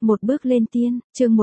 Một bước lên tiên, chương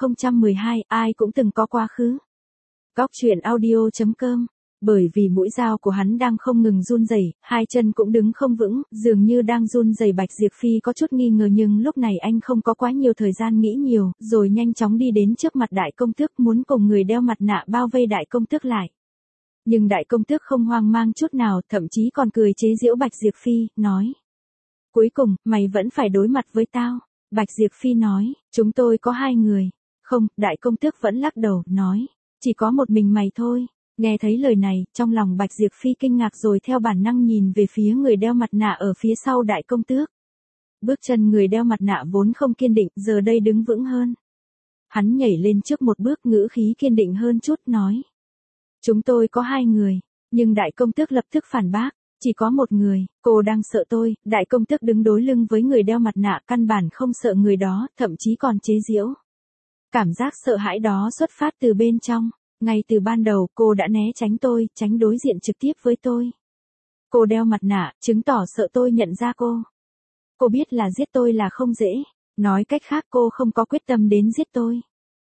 1012, ai cũng từng có quá khứ. Góc truyện audio.com. Bởi vì mũi dao của hắn đang không ngừng run rẩy, hai chân cũng đứng không vững, dường như đang run rẩy. Bạch Diệp Phi có chút nghi ngờ nhưng lúc này anh không có quá nhiều thời gian nghĩ nhiều, rồi nhanh chóng đi đến trước mặt đại công tước muốn cùng người đeo mặt nạ bao vây đại công tước lại. Nhưng đại công tước không hoang mang chút nào, thậm chí còn cười chế giễu Bạch Diệp Phi, nói. Cuối cùng, mày vẫn phải đối mặt với tao. Bạch Diệp Phi nói, chúng tôi có hai người. Không, đại công tước vẫn lắc đầu, nói, chỉ có một mình mày thôi. Nghe thấy lời này, trong lòng Bạch Diệp Phi kinh ngạc rồi theo bản năng nhìn về phía người đeo mặt nạ ở phía sau đại công tước. Bước chân người đeo mặt nạ vốn không kiên định, giờ đây đứng vững hơn. Hắn nhảy lên trước một bước, ngữ khí kiên định hơn chút, nói. Chúng tôi có hai người, nhưng đại công tước lập tức phản bác. Chỉ có một người, cô đang sợ tôi. Đại công tước đứng đối lưng với người đeo mặt nạ, căn bản không sợ người đó, thậm chí còn chế giễu. Cảm giác sợ hãi đó xuất phát từ bên trong. Ngay từ ban đầu cô đã né tránh tôi, tránh đối diện trực tiếp với tôi. Cô đeo mặt nạ, chứng tỏ sợ tôi nhận ra cô. Cô biết là giết tôi là không dễ. Nói cách khác cô không có quyết tâm đến giết tôi.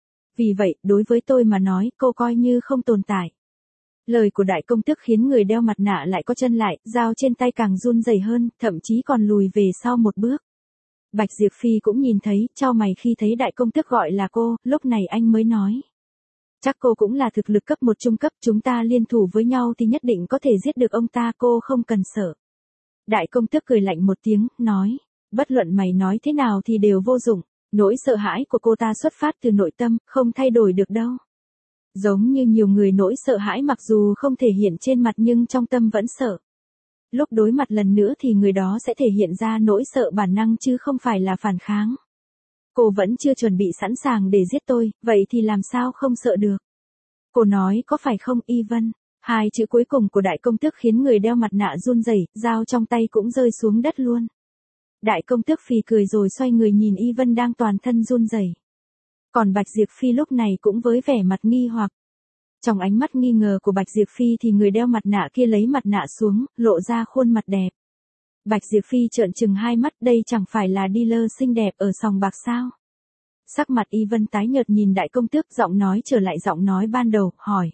Vì vậy, đối với tôi mà nói, cô coi như không tồn tại. Lời của đại công tước khiến người đeo mặt nạ lại có chân lại, dao trên tay càng run rẩy hơn, thậm chí còn lùi về sau một bước. Bạch Diệp Phi cũng nhìn thấy, chau mày khi thấy đại công tước gọi là cô, lúc này anh mới nói. Chắc cô cũng là thực lực cấp 1 trung cấp, chúng ta liên thủ với nhau thì nhất định có thể giết được ông ta, cô không cần sợ. Đại công tước cười lạnh một tiếng, nói, bất luận mày nói thế nào thì đều vô dụng, nỗi sợ hãi của cô ta xuất phát từ nội tâm, không thay đổi được đâu. Giống như nhiều người nỗi sợ hãi mặc dù không thể hiện trên mặt nhưng trong tâm vẫn sợ. Lúc đối mặt lần nữa thì người đó sẽ thể hiện ra nỗi sợ bản năng chứ không phải là phản kháng. Cô vẫn chưa chuẩn bị sẵn sàng để giết tôi, vậy thì làm sao không sợ được? Cô nói có phải không Y Vân? Hai chữ cuối cùng của đại công tước khiến người đeo mặt nạ run rẩy, dao trong tay cũng rơi xuống đất luôn. Đại công tước phì cười rồi xoay người nhìn Y Vân đang toàn thân run rẩy. Còn Bạch Diệp Phi lúc này cũng với vẻ mặt nghi hoặc. Trong ánh mắt nghi ngờ của Bạch Diệp Phi thì người đeo mặt nạ kia lấy mặt nạ xuống, lộ ra khuôn mặt đẹp. Bạch Diệp Phi trợn trừng hai mắt, đây chẳng phải là dealer xinh đẹp ở sòng bạc sao? Sắc mặt Y Vân tái nhợt nhìn đại công tước, giọng nói trở lại giọng nói ban đầu, hỏi.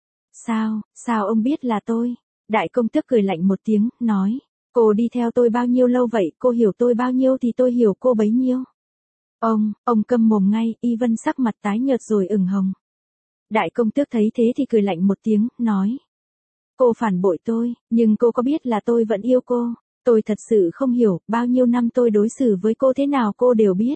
Sao ông biết là tôi? Đại công tước cười lạnh một tiếng, nói. Cô đi theo tôi bao nhiêu lâu vậy, cô hiểu tôi bao nhiêu thì tôi hiểu cô bấy nhiêu. Ông câm mồm ngay. Y Vân sắc mặt tái nhợt rồi ửng hồng. Đại công tước thấy thế thì cười lạnh một tiếng, nói. Cô phản bội tôi, nhưng cô có biết là tôi vẫn yêu cô. Tôi thật sự không hiểu, bao nhiêu năm tôi đối xử với cô thế nào cô đều biết.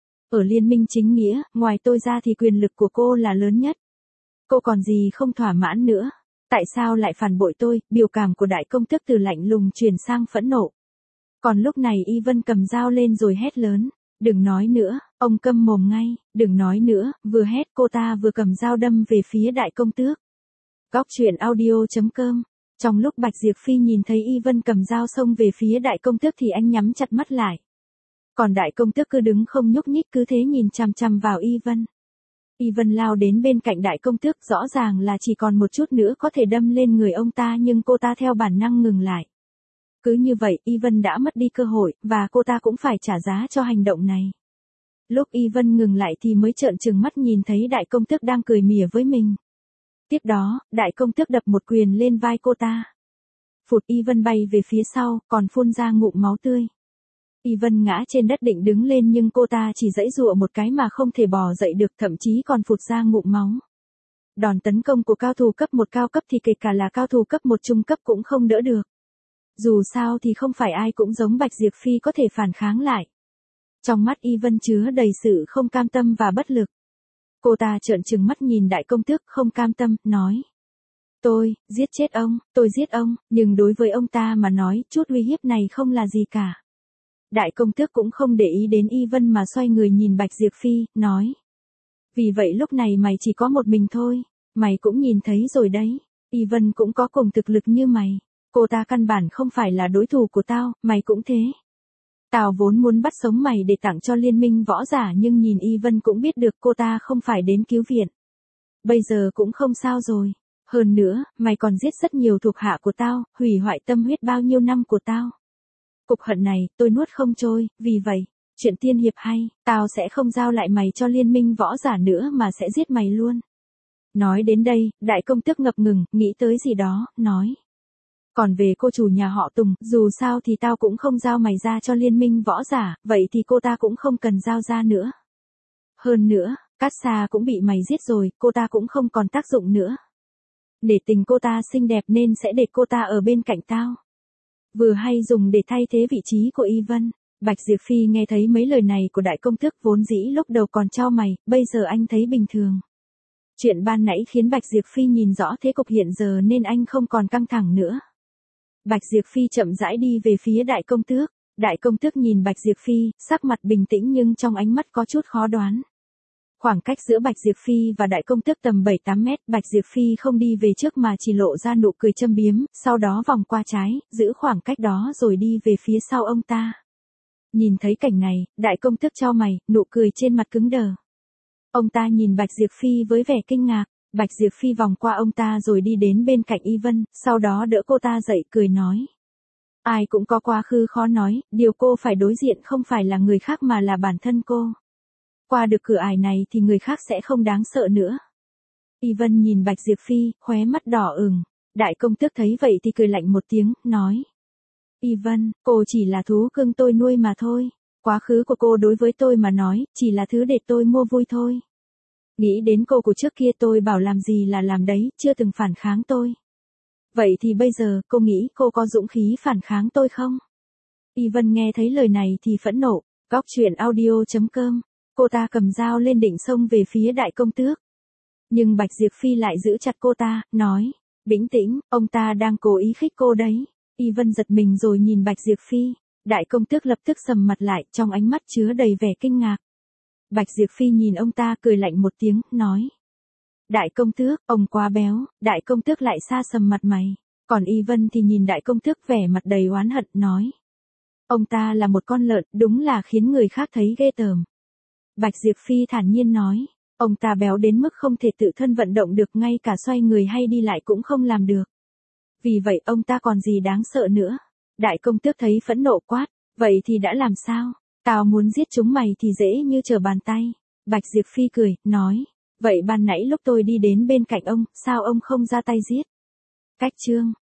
Ở liên minh chính nghĩa, ngoài tôi ra thì quyền lực của cô là lớn nhất. Cô còn gì không thỏa mãn nữa. Tại sao lại phản bội tôi? Biểu cảm của đại công tước từ lạnh lùng chuyển sang phẫn nộ. Còn lúc này Y Vân cầm dao lên rồi hét lớn. Đừng nói nữa, ông câm mồm ngay, đừng nói nữa, vừa hét cô ta vừa cầm dao đâm về phía đại công tước. Góc truyện audio.com. Trong lúc Bạch Diệp Phi nhìn thấy Y Vân cầm dao xông về phía đại công tước thì anh nhắm chặt mắt lại. Còn đại công tước cứ đứng không nhúc nhích cứ thế nhìn chằm chằm vào Y Vân. Y Vân lao đến bên cạnh đại công tước, rõ ràng là chỉ còn một chút nữa có thể đâm lên người ông ta nhưng cô ta theo bản năng ngừng lại. Cứ như vậy, Y Vân đã mất đi cơ hội, và cô ta cũng phải trả giá cho hành động này. Lúc Y Vân ngừng lại thì mới trợn trừng mắt nhìn thấy đại công tước đang cười mỉa với mình. Tiếp đó, đại công tước đập một quyền lên vai cô ta. Phụt, Y Vân bay về phía sau, còn phun ra ngụm máu tươi. Y Vân ngã trên đất định đứng lên nhưng cô ta chỉ giãy giụa một cái mà không thể bò dậy được, thậm chí còn phụt ra ngụm máu. Đòn tấn công của cao thủ cấp 1 cao cấp thì kể cả là cao thủ cấp 1 trung cấp cũng không đỡ được. Dù sao thì không phải ai cũng giống Bạch Diệp Phi có thể phản kháng lại. Trong mắt Y Vân chứa đầy sự không cam tâm và bất lực. Cô ta trợn trừng mắt nhìn đại công tước không cam tâm, nói. Tôi, giết chết ông, tôi giết ông, nhưng đối với ông ta mà nói, chút uy hiếp này không là gì cả. Đại công tước cũng không để ý đến Y Vân mà xoay người nhìn Bạch Diệp Phi, nói. Vì vậy lúc này mày chỉ có một mình thôi, mày cũng nhìn thấy rồi đấy, Y Vân cũng có cùng thực lực như mày. Cô ta căn bản không phải là đối thủ của tao, mày cũng thế. Tao vốn muốn bắt sống mày để tặng cho liên minh võ giả nhưng nhìn Y Vân cũng biết được cô ta không phải đến cứu viện. Bây giờ cũng không sao rồi. Hơn nữa, mày còn giết rất nhiều thuộc hạ của tao, hủy hoại tâm huyết bao nhiêu năm của tao. Cục hận này, tôi nuốt không trôi, vì vậy, Chuyện tiên hiệp hay, tao sẽ không giao lại mày cho liên minh võ giả nữa mà sẽ giết mày luôn. Nói đến đây, đại công tước ngập ngừng, nghĩ tới gì đó, nói. Còn về cô chủ nhà họ Tùng, dù sao thì tao cũng không giao mày ra cho liên minh võ giả, vậy thì cô ta cũng không cần giao ra nữa. Hơn nữa, Cát Sa cũng bị mày giết rồi, cô ta cũng không còn tác dụng nữa. Để tình cô ta xinh đẹp nên sẽ để cô ta ở bên cạnh tao. Vừa hay dùng để thay thế vị trí của Y Vân. Bạch Diệp Phi nghe thấy mấy lời này của đại công tước vốn dĩ lúc đầu còn chau mày, bây giờ anh thấy bình thường. Chuyện ban nãy khiến Bạch Diệp Phi nhìn rõ thế cục hiện giờ nên anh không còn căng thẳng nữa. Bạch Diệp Phi chậm rãi đi về phía đại công tước. Đại công tước nhìn Bạch Diệp Phi, sắc mặt bình tĩnh nhưng trong ánh mắt có chút khó đoán. Khoảng cách giữa Bạch Diệp Phi và đại công tước tầm 7-8 mét, Bạch Diệp Phi không đi về trước mà chỉ lộ ra nụ cười châm biếm, sau đó vòng qua trái, giữ khoảng cách đó rồi đi về phía sau ông ta. Nhìn thấy cảnh này, đại công tước chau mày, nụ cười trên mặt cứng đờ. Ông ta nhìn Bạch Diệp Phi với vẻ kinh ngạc, Bạch Diệp Phi vòng qua ông ta rồi đi đến bên cạnh Y Vân, sau đó đỡ cô ta dậy cười nói. Ai cũng có quá khứ khó nói, điều cô phải đối diện không phải là người khác mà là bản thân cô. Qua được cửa ải này thì người khác sẽ không đáng sợ nữa. Y Vân nhìn Bạch Diệp Phi, khóe mắt đỏ ửng. Đại công tước thấy vậy thì cười lạnh một tiếng, nói. Y Vân, cô chỉ là thú cưng tôi nuôi mà thôi. Quá khứ của cô đối với tôi mà nói, chỉ là thứ để tôi mua vui thôi. Nghĩ đến cô của trước kia tôi bảo làm gì là làm đấy, chưa từng phản kháng tôi. Vậy thì bây giờ, cô nghĩ cô có dũng khí phản kháng tôi không? Y Vân nghe thấy lời này thì phẫn nộ. Góc truyện audio.com. Cô ta cầm dao lên định xông về phía đại công tước. Nhưng Bạch Diệp Phi lại giữ chặt cô ta, nói. Bình tĩnh, ông ta đang cố ý khích cô đấy. Y Vân giật mình rồi nhìn Bạch Diệp Phi. Đại công tước lập tức sầm mặt lại, trong ánh mắt chứa đầy vẻ kinh ngạc. Bạch Diệp Phi nhìn ông ta cười lạnh một tiếng, nói. Đại công tước, ông quá béo, đại công tước lại xa sầm mặt mày. Còn Y Vân thì nhìn đại công tước vẻ mặt đầy oán hận, nói. Ông ta là một con lợn, đúng là khiến người khác thấy ghê tởm. Bạch Diệp Phi thản nhiên nói. Ông ta béo đến mức không thể tự thân vận động được, ngay cả xoay người hay đi lại cũng không làm được. Vì vậy ông ta còn gì đáng sợ nữa. Đại công tước thấy phẫn nộ quát. Vậy thì đã làm sao? Tao muốn giết chúng mày thì dễ như trở bàn tay. Bạch Diệp Phi cười, nói. Vậy ban nãy lúc tôi đi đến bên cạnh ông, sao ông không ra tay giết? Cách chương.